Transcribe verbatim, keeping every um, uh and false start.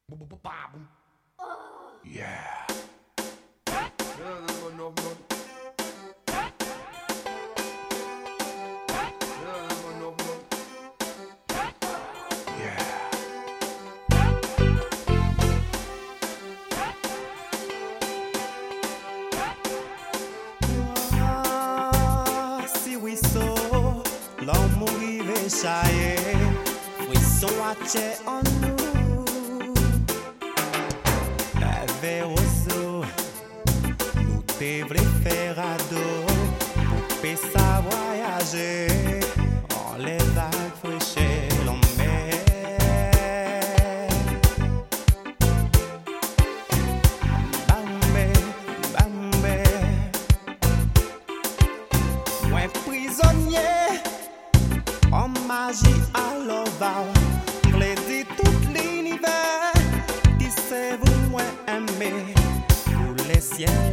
Yeah. L'homme arrive chaillé, frisson à tché en nous. La verroso, nous devons faire ado, pour ça voyager, on les va fraîcher l'homme. Bambé, bambé, moi prisonnier. En magie à l'oval, plaisir tout l'univers, qui sait vous moins aimer, pour les ciels.